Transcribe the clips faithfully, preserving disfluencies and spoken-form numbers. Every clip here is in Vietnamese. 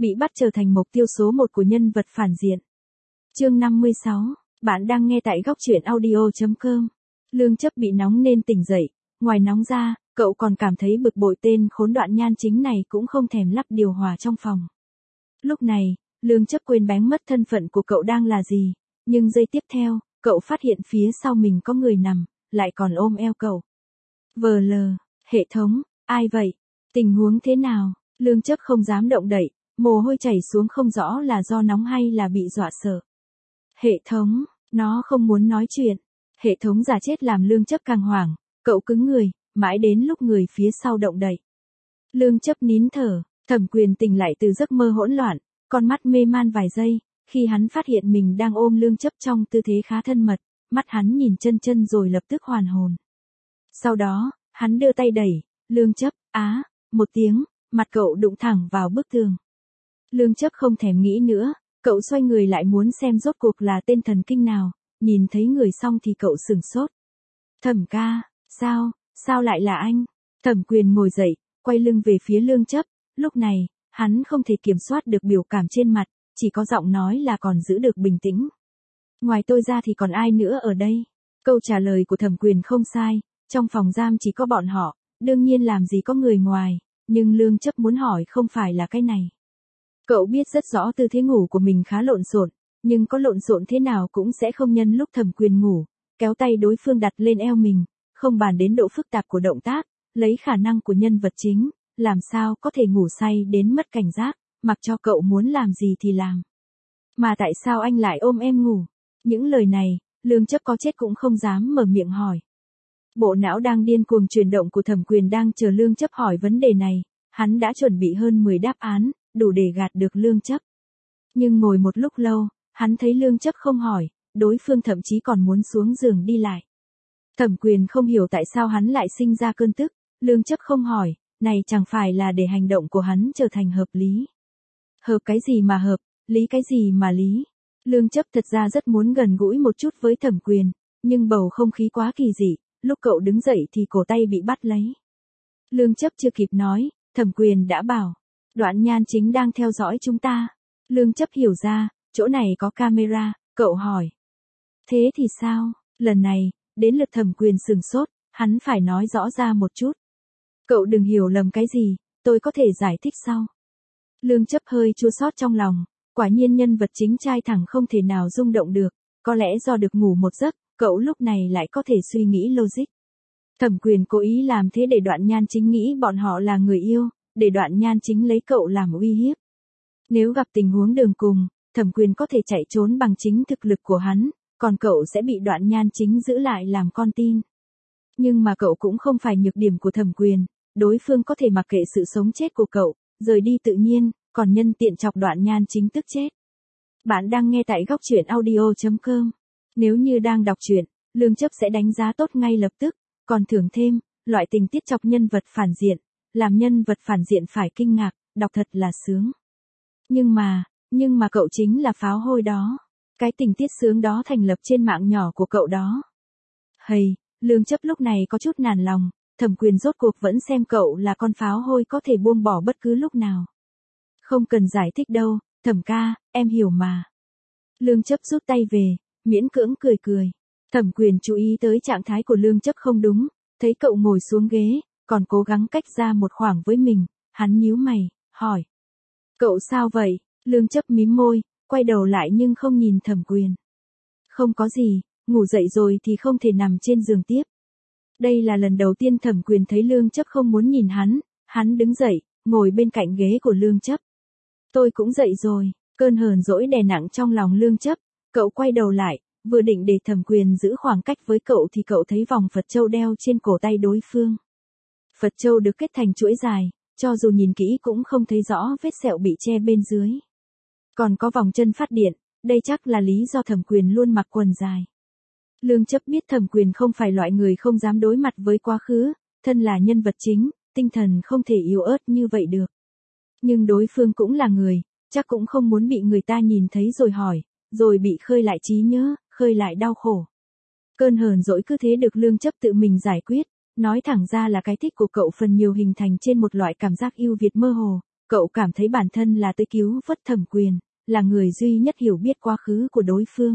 Bị bắt trở thành mục tiêu số một của nhân vật phản diện. Chương năm mươi sáu, bạn đang nghe tại góc truyện audio chấm com. Lương Chấp bị nóng nên tỉnh dậy, ngoài nóng ra, cậu còn cảm thấy bực bội tên khốn Đoạn Nhan Chính này cũng không thèm lắp điều hòa trong phòng. Lúc này, Lương Chấp quên bén mất thân phận của cậu đang là gì, nhưng giây tiếp theo, cậu phát hiện phía sau mình có người nằm, lại còn ôm eo cậu. Vờ lờ, hệ thống, ai vậy? Tình huống thế nào? Lương Chấp không dám động đậy, mồ hôi chảy xuống không rõ là do nóng hay là bị dọa sợ. Hệ thống, nó không muốn nói chuyện. Hệ thống giả chết làm Lương Chấp càng hoảng, cậu cứng người, mãi đến lúc người phía sau động đậy. Lương Chấp nín thở, Thẩm Quyền tỉnh lại từ giấc mơ hỗn loạn, con mắt mê man vài giây, khi hắn phát hiện mình đang ôm Lương Chấp trong tư thế khá thân mật, mắt hắn nhìn chân chân rồi lập tức hoàn hồn. Sau đó, hắn đưa tay đẩy, Lương Chấp, á, một tiếng, mặt cậu đụng thẳng vào bức tường. Lương Chấp không thèm nghĩ nữa, cậu xoay người lại muốn xem rốt cuộc là tên thần kinh nào, nhìn thấy người xong thì cậu sửng sốt. Thẩm ca, sao, sao lại là anh? Thẩm Quyền ngồi dậy, quay lưng về phía Lương Chấp, lúc này, hắn không thể kiểm soát được biểu cảm trên mặt, chỉ có giọng nói là còn giữ được bình tĩnh. Ngoài tôi ra thì còn ai nữa ở đây? Câu trả lời của Thẩm Quyền không sai, trong phòng giam chỉ có bọn họ, đương nhiên làm gì có người ngoài, nhưng Lương Chấp muốn hỏi không phải là cái này. Cậu biết rất rõ tư thế ngủ của mình khá lộn xộn, nhưng có lộn xộn thế nào cũng sẽ không nhân lúc Thẩm Quyền ngủ, kéo tay đối phương đặt lên eo mình, không bàn đến độ phức tạp của động tác, lấy khả năng của nhân vật chính, làm sao có thể ngủ say đến mất cảnh giác, mặc cho cậu muốn làm gì thì làm. Mà tại sao anh lại ôm em ngủ? Những lời này, Lương Chấp có chết cũng không dám mở miệng hỏi. Bộ não đang điên cuồng chuyển động của Thẩm Quyền đang chờ Lương Chấp hỏi vấn đề này, hắn đã chuẩn bị hơn mười đáp án, đủ để gạt được Lương Chấp. Nhưng ngồi một lúc lâu, hắn thấy Lương Chấp không hỏi, đối phương thậm chí còn muốn xuống giường đi lại. Thẩm Quyền không hiểu tại sao hắn lại sinh ra cơn tức, Lương Chấp không hỏi, này chẳng phải là để hành động của hắn trở thành hợp lý. Hợp cái gì mà hợp, lý cái gì mà lý. Lương Chấp thật ra rất muốn gần gũi một chút với Thẩm Quyền, nhưng bầu không khí quá kỳ dị, lúc cậu đứng dậy thì cổ tay bị bắt lấy. Lương Chấp chưa kịp nói, Thẩm Quyền đã bảo, Đoạn Nhan Chính đang theo dõi chúng ta. Lương Chấp hiểu ra, chỗ này có camera, cậu hỏi. Thế thì sao? Lần này, đến lượt Thẩm Quyền sửng sốt, hắn phải nói rõ ra một chút. Cậu đừng hiểu lầm cái gì, tôi có thể giải thích sau. Lương Chấp hơi chua xót trong lòng, quả nhiên nhân vật chính trai thẳng không thể nào rung động được, có lẽ do được ngủ một giấc, cậu lúc này lại có thể suy nghĩ logic. Thẩm Quyền cố ý làm thế để Đoạn Nhan Chính nghĩ bọn họ là người yêu, để Đoạn Nhan Chính lấy cậu làm uy hiếp. Nếu gặp tình huống đường cùng, Thẩm Quyền có thể chạy trốn bằng chính thực lực của hắn, còn cậu sẽ bị Đoạn Nhan Chính giữ lại làm con tin. Nhưng mà cậu cũng không phải nhược điểm của Thẩm Quyền, đối phương có thể mặc kệ sự sống chết của cậu, rời đi tự nhiên, còn nhân tiện chọc Đoạn Nhan Chính tức chết. Bạn đang nghe tại góc truyện audio chấm com. Nếu như đang đọc truyện, Lương Chấp sẽ đánh giá tốt ngay lập tức, còn thưởng thêm, loại tình tiết chọc nhân vật phản diện, làm nhân vật phản diện phải kinh ngạc, đọc thật là sướng. Nhưng mà, nhưng mà cậu chính là pháo hôi đó. Cái tình tiết sướng đó thành lập trên mạng nhỏ của cậu đó. Hầy, Lương Chấp lúc này có chút nản lòng, Thẩm Quyền rốt cuộc vẫn xem cậu là con pháo hôi có thể buông bỏ bất cứ lúc nào. Không cần giải thích đâu, Thẩm ca, em hiểu mà. Lương Chấp rút tay về, miễn cưỡng cười cười. Thẩm Quyền chú ý tới trạng thái của Lương Chấp không đúng, thấy cậu ngồi xuống ghế, còn cố gắng cách ra một khoảng với mình, hắn nhíu mày, hỏi. Cậu sao vậy? Lương Chấp mím môi, quay đầu lại nhưng không nhìn Thẩm Quyền. Không có gì, ngủ dậy rồi thì không thể nằm trên giường tiếp. Đây là lần đầu tiên Thẩm Quyền thấy Lương Chấp không muốn nhìn hắn, hắn đứng dậy, ngồi bên cạnh ghế của Lương Chấp. Tôi cũng dậy rồi, cơn hờn dỗi đè nặng trong lòng Lương Chấp, cậu quay đầu lại, vừa định để Thẩm Quyền giữ khoảng cách với cậu thì cậu thấy vòng Phật châu đeo trên cổ tay đối phương. Phật châu được kết thành chuỗi dài, cho dù nhìn kỹ cũng không thấy rõ vết sẹo bị che bên dưới. Còn có vòng chân phát điện, đây chắc là lý do Thẩm Quyền luôn mặc quần dài. Lương Chấp biết Thẩm Quyền không phải loại người không dám đối mặt với quá khứ, thân là nhân vật chính, tinh thần không thể yếu ớt như vậy được. Nhưng đối phương cũng là người, chắc cũng không muốn bị người ta nhìn thấy rồi hỏi, rồi bị khơi lại trí nhớ, khơi lại đau khổ. Cơn hờn dỗi cứ thế được Lương Chấp tự mình giải quyết, nói thẳng ra là cái thích của cậu phần nhiều hình thành trên một loại cảm giác ưu việt mơ hồ, cậu cảm thấy bản thân là tới cứu vớt Thẩm Quyền, là người duy nhất hiểu biết quá khứ của đối phương.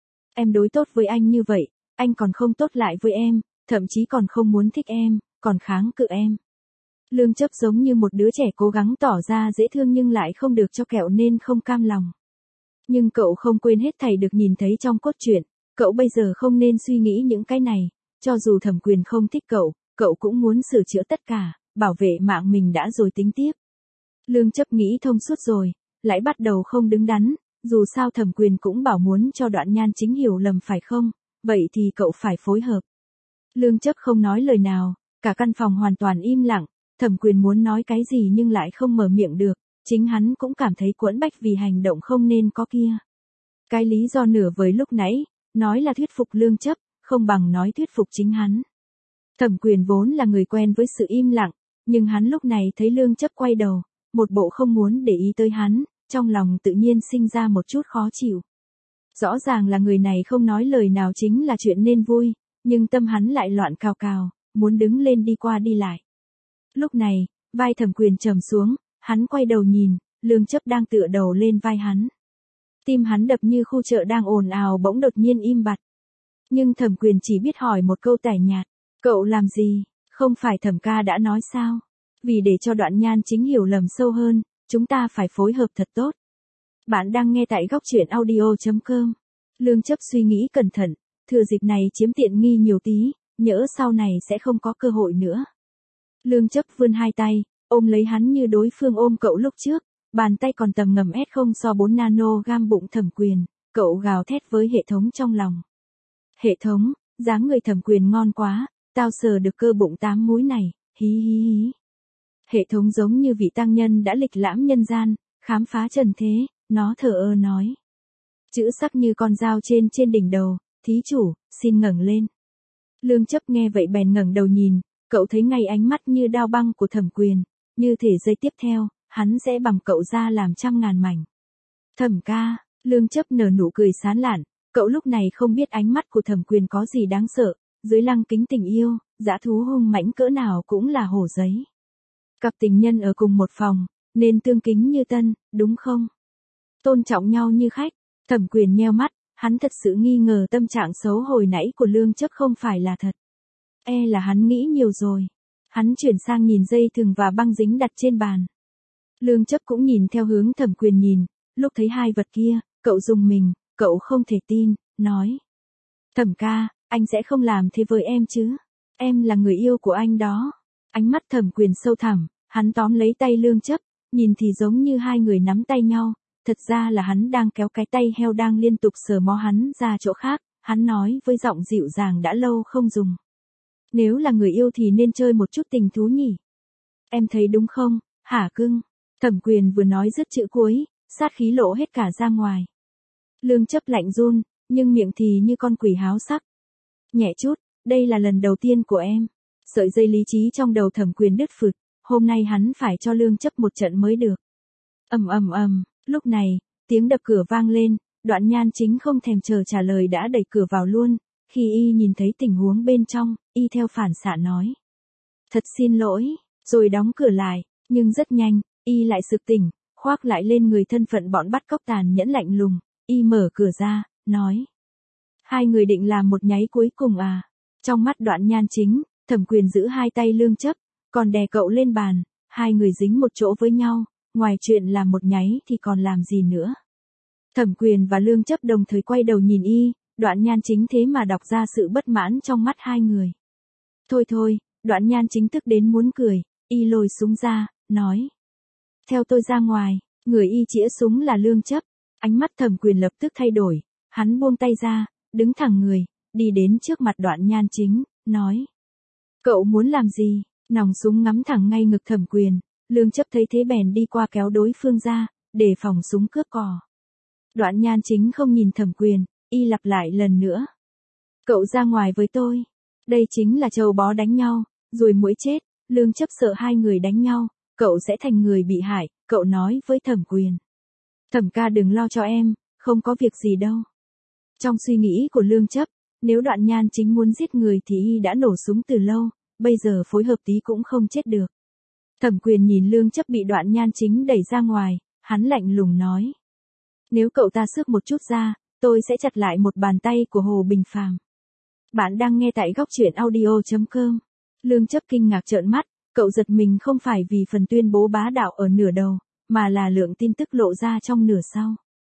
Em đối tốt với anh như vậy, anh còn không tốt lại với em, thậm chí còn không muốn thích em, còn kháng cự em. Lương Chấp giống như một đứa trẻ cố gắng tỏ ra dễ thương nhưng lại không được cho kẹo nên không cam lòng. Nhưng cậu không quên hết thảy được nhìn thấy trong cốt truyện, cậu bây giờ không nên suy nghĩ những cái này, cho dù Thẩm Quyền không thích cậu, cậu cũng muốn sửa chữa tất cả, bảo vệ mạng mình đã rồi tính tiếp. Lương Chấp nghĩ thông suốt rồi, lại bắt đầu không đứng đắn, dù sao Thẩm Quyền cũng bảo muốn cho Đoạn Nhan Chính hiểu lầm phải không, vậy thì cậu phải phối hợp. Lương Chấp không nói lời nào, cả căn phòng hoàn toàn im lặng, Thẩm Quyền muốn nói cái gì nhưng lại không mở miệng được, chính hắn cũng cảm thấy quẫn bách vì hành động không nên có kia. Cái lý do nửa vời lúc nãy, nói là thuyết phục Lương Chấp, không bằng nói thuyết phục chính hắn. Thẩm Quyền vốn là người quen với sự im lặng, nhưng hắn lúc này thấy Lương Chấp quay đầu, một bộ không muốn để ý tới hắn, trong lòng tự nhiên sinh ra một chút khó chịu. Rõ ràng là người này không nói lời nào chính là chuyện nên vui, nhưng tâm hắn lại loạn cào cào, muốn đứng lên đi qua đi lại. Lúc này, vai Thẩm Quyền trầm xuống, hắn quay đầu nhìn, Lương Chấp đang tựa đầu lên vai hắn. Tim hắn đập như khu chợ đang ồn ào bỗng đột nhiên im bặt. Nhưng Thẩm Quyền chỉ biết hỏi một câu tẻ nhạt, cậu làm gì, không phải Thẩm ca đã nói sao? Vì để cho Đoạn Nhan Chính hiểu lầm sâu hơn, chúng ta phải phối hợp thật tốt. Bạn đang nghe tại góc truyện audio chấm com. Lương Chấp suy nghĩ cẩn thận, thừa dịp này chiếm tiện nghi nhiều tí, nhỡ sau này sẽ không có cơ hội nữa. Lương Chấp vươn hai tay, ôm lấy hắn như đối phương ôm cậu lúc trước, bàn tay còn tầm ngầm ét không so bốn nano gam bụng Thẩm Quyền, cậu gào thét với hệ thống trong lòng. Hệ thống, dáng người Thẩm Quyền ngon quá, tao sờ được cơ bụng tám múi này, hí hí hí. Hệ thống giống như vị tăng nhân đã lịch lãm nhân gian, khám phá trần thế, nó thờ ơ nói. Chữ sắc như con dao trên trên đỉnh đầu, thí chủ, xin ngẩng lên. Lương Chấp nghe vậy bèn ngẩng đầu nhìn, cậu thấy ngay ánh mắt như đao băng của Thẩm Quyền, như thể giây tiếp theo, hắn sẽ bằm cậu ra làm trăm ngàn mảnh. Thẩm ca, Lương Chấp nở nụ cười sán lạn, cậu lúc này không biết ánh mắt của Thẩm Quyền có gì đáng sợ, dưới lăng kính tình yêu, dã thú hung mãnh cỡ nào cũng là hổ giấy. Cặp tình nhân ở cùng một phòng, nên tương kính như tân, đúng không? Tôn trọng nhau như khách. Thẩm Quyền nheo mắt, hắn thật sự nghi ngờ tâm trạng xấu hồi nãy của Lương Chấp không phải là thật. E là hắn nghĩ nhiều rồi. Hắn chuyển sang nhìn dây thừng và băng dính đặt trên bàn. Lương Chấp cũng nhìn theo hướng Thẩm Quyền nhìn, lúc thấy hai vật kia, cậu rùng mình, cậu không thể tin, nói. Thẩm ca, anh sẽ không làm thế với em chứ? Em là người yêu của anh đó. Ánh mắt Thẩm Quyền sâu thẳm, hắn tóm lấy tay Lương Chấp, nhìn thì giống như hai người nắm tay nhau, thật ra là hắn đang kéo cái tay heo đang liên tục sờ mó hắn ra chỗ khác, hắn nói với giọng dịu dàng đã lâu không dùng. Nếu là người yêu thì nên chơi một chút tình thú nhỉ? Em thấy đúng không, hả cưng? Thẩm Quyền vừa nói dứt chữ cuối, sát khí lộ hết cả ra ngoài. Lương Chấp lạnh run, nhưng miệng thì như con quỷ háo sắc. Nhẹ chút, đây là lần đầu tiên của em. Sợi dây lý trí trong đầu Thẩm Quyền đứt phụt, hôm nay hắn phải cho Lương Chấp một trận mới được. Ầm ầm ầm, lúc này, tiếng đập cửa vang lên, Đoạn Nhan Chính không thèm chờ trả lời đã đẩy cửa vào luôn, khi y nhìn thấy tình huống bên trong, y theo phản xạ nói. Thật xin lỗi, rồi đóng cửa lại, nhưng rất nhanh, y lại sực tỉnh, khoác lại lên người thân phận bọn bắt cóc tàn nhẫn lạnh lùng, y mở cửa ra, nói. Hai người định làm một nháy cuối cùng à? Trong mắt Đoạn Nhan Chính, Thẩm Quyền giữ hai tay Lương Chấp, còn đè cậu lên bàn, hai người dính một chỗ với nhau, ngoài chuyện làm một nháy thì còn làm gì nữa. Thẩm Quyền và Lương Chấp đồng thời quay đầu nhìn y, Đoạn Nhan Chính thế mà đọc ra sự bất mãn trong mắt hai người. Thôi thôi, Đoạn Nhan Chính tức đến muốn cười, y lôi súng ra, nói. Theo tôi ra ngoài, người y chĩa súng là Lương Chấp, ánh mắt Thẩm Quyền lập tức thay đổi, hắn buông tay ra, đứng thẳng người, đi đến trước mặt Đoạn Nhan Chính, nói. Cậu muốn làm gì? Nòng súng ngắm thẳng ngay ngực Thẩm Quyền, Lương Chấp thấy thế bèn đi qua kéo đối phương ra, để phòng súng cướp cò. Đoạn Nhan Chính không nhìn Thẩm Quyền, y lặp lại lần nữa. Cậu ra ngoài với tôi. Đây chính là trâu bó đánh nhau, rồi muỗi chết, Lương Chấp sợ hai người đánh nhau, cậu sẽ thành người bị hại, cậu nói với Thẩm Quyền. Thẩm ca đừng lo cho em, không có việc gì đâu. Trong suy nghĩ của Lương Chấp, nếu Đoạn Nhan Chính muốn giết người thì y đã nổ súng từ lâu, bây giờ phối hợp tí cũng không chết được. Thẩm Quyền nhìn Lương Chấp bị Đoạn Nhan Chính đẩy ra ngoài, hắn lạnh lùng nói. Nếu cậu ta xước một chút ra, tôi sẽ chặt lại một bàn tay của Hồ Bình Phàm. Bạn đang nghe tại góc truyện audio chấm com. Lương Chấp kinh ngạc trợn mắt, cậu giật mình không phải vì phần tuyên bố bá đạo ở nửa đầu, mà là lượng tin tức lộ ra trong nửa sau.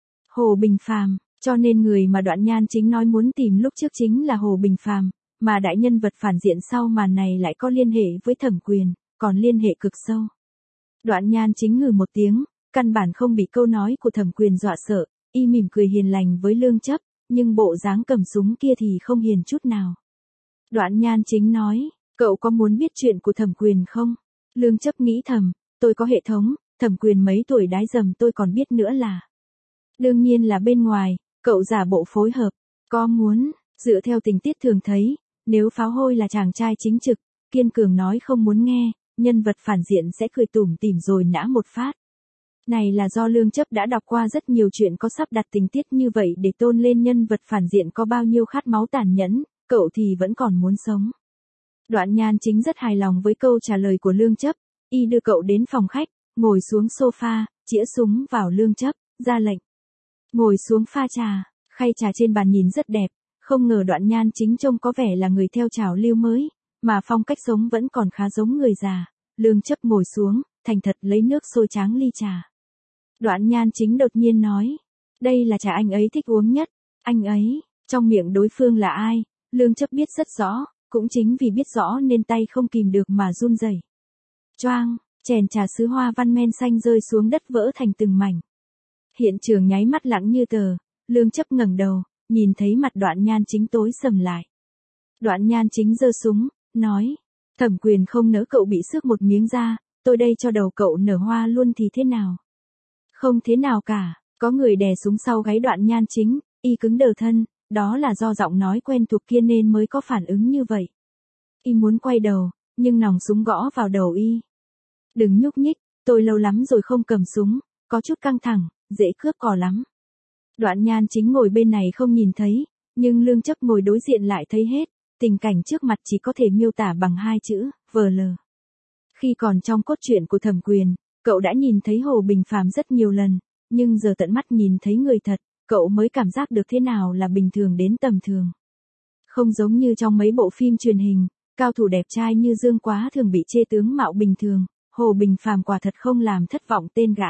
Hồ Bình Phàm, cho nên người mà Đoạn Nhan Chính nói muốn tìm lúc trước chính là Hồ Bình Phàm, mà đại nhân vật phản diện sau màn này lại có liên hệ với Thẩm Quyền, còn liên hệ cực sâu. Đoạn Nhan Chính ngừ một tiếng, căn bản không bị câu nói của Thẩm Quyền dọa sợ, y mỉm cười hiền lành với Lương Chấp, nhưng bộ dáng cầm súng kia thì không hiền chút nào. Đoạn Nhan Chính nói, cậu có muốn biết chuyện của Thẩm Quyền không? Lương Chấp nghĩ thầm, tôi có hệ thống, Thẩm Quyền mấy tuổi đái dầm tôi còn biết nữa là. Đương nhiên là bên ngoài, cậu giả bộ phối hợp, có muốn, dựa theo tình tiết thường thấy, nếu Pháo Hôi là chàng trai chính trực, kiên cường nói không muốn nghe, nhân vật phản diện sẽ cười tủm tỉm rồi nã một phát. Này là do Lương Chấp đã đọc qua rất nhiều chuyện có sắp đặt tình tiết như vậy để tôn lên nhân vật phản diện có bao nhiêu khát máu tàn nhẫn, cậu thì vẫn còn muốn sống. Đoạn Nhan Chính rất hài lòng với câu trả lời của Lương Chấp, y đưa cậu đến phòng khách, ngồi xuống sofa, chĩa súng vào Lương Chấp, ra lệnh. Ngồi xuống pha trà, khay trà trên bàn nhìn rất đẹp, không ngờ Đoạn Nhan Chính trông có vẻ là người theo trào lưu mới, mà phong cách sống vẫn còn khá giống người già. Lương Chấp ngồi xuống, thành thật lấy nước sôi tráng ly trà. Đoạn Nhan Chính đột nhiên nói, đây là trà anh ấy thích uống nhất, anh ấy, trong miệng đối phương là ai, Lương Chấp biết rất rõ, cũng chính vì biết rõ nên tay không kìm được mà run rẩy. Choang, chén trà sứ hoa văn men xanh rơi xuống đất vỡ thành từng mảnh. Hiện trường nháy mắt lặng như tờ, Lương Chấp ngẩng đầu, nhìn thấy mặt Đoạn Nhan Chính tối sầm lại. Đoạn Nhan Chính giơ súng, nói, Thẩm Quyền không nỡ cậu bị xước một miếng da, tôi đây cho đầu cậu nở hoa luôn thì thế nào? Không thế nào cả, có người đè súng sau gáy Đoạn Nhan Chính, y cứng đờ thân, đó là do giọng nói quen thuộc kia nên mới có phản ứng như vậy. Y muốn quay đầu, nhưng nòng súng gõ vào đầu y. Đừng nhúc nhích, tôi lâu lắm rồi không cầm súng, có chút căng thẳng, dễ cướp cò lắm. Đoạn Nhan Chính ngồi bên này không nhìn thấy, nhưng Lương Chấp ngồi đối diện lại thấy hết, tình cảnh trước mặt chỉ có thể miêu tả bằng hai chữ, vờ lờ. Khi còn trong cốt truyện của Thẩm Quyền, cậu đã nhìn thấy Hồ Bình Phàm rất nhiều lần, nhưng giờ tận mắt nhìn thấy người thật, cậu mới cảm giác được thế nào là bình thường đến tầm thường. Không giống như trong mấy bộ phim truyền hình, cao thủ đẹp trai như Dương Quá thường bị chê tướng mạo bình thường, Hồ Bình Phàm quả thật không làm thất vọng tên gã.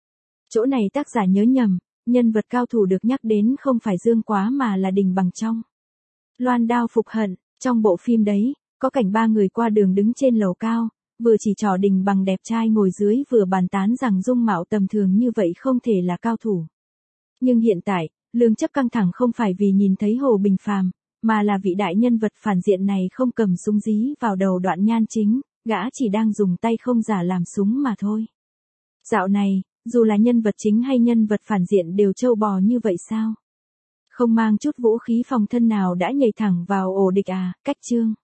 Chỗ này tác giả nhớ nhầm, nhân vật cao thủ được nhắc đến không phải Dương Quá mà là Đình Bằng trong Loan Đao Phục Hận. Trong bộ phim đấy, có cảnh ba người qua đường đứng trên lầu cao, vừa chỉ trỏ Đình Bằng đẹp trai ngồi dưới vừa bàn tán rằng dung mạo tầm thường như vậy không thể là cao thủ. Nhưng hiện tại, Lương Chấp căng thẳng không phải vì nhìn thấy Hồ Bình Phàm, mà là vị đại nhân vật phản diện này không cầm súng dí vào đầu Đoạn Nhan Chính, gã chỉ đang dùng tay không giả làm súng mà thôi. Dạo này, dù là nhân vật chính hay nhân vật phản diện đều trâu bò như vậy sao? Không mang chút vũ khí phòng thân nào đã nhảy thẳng vào ổ địch à, cách chương.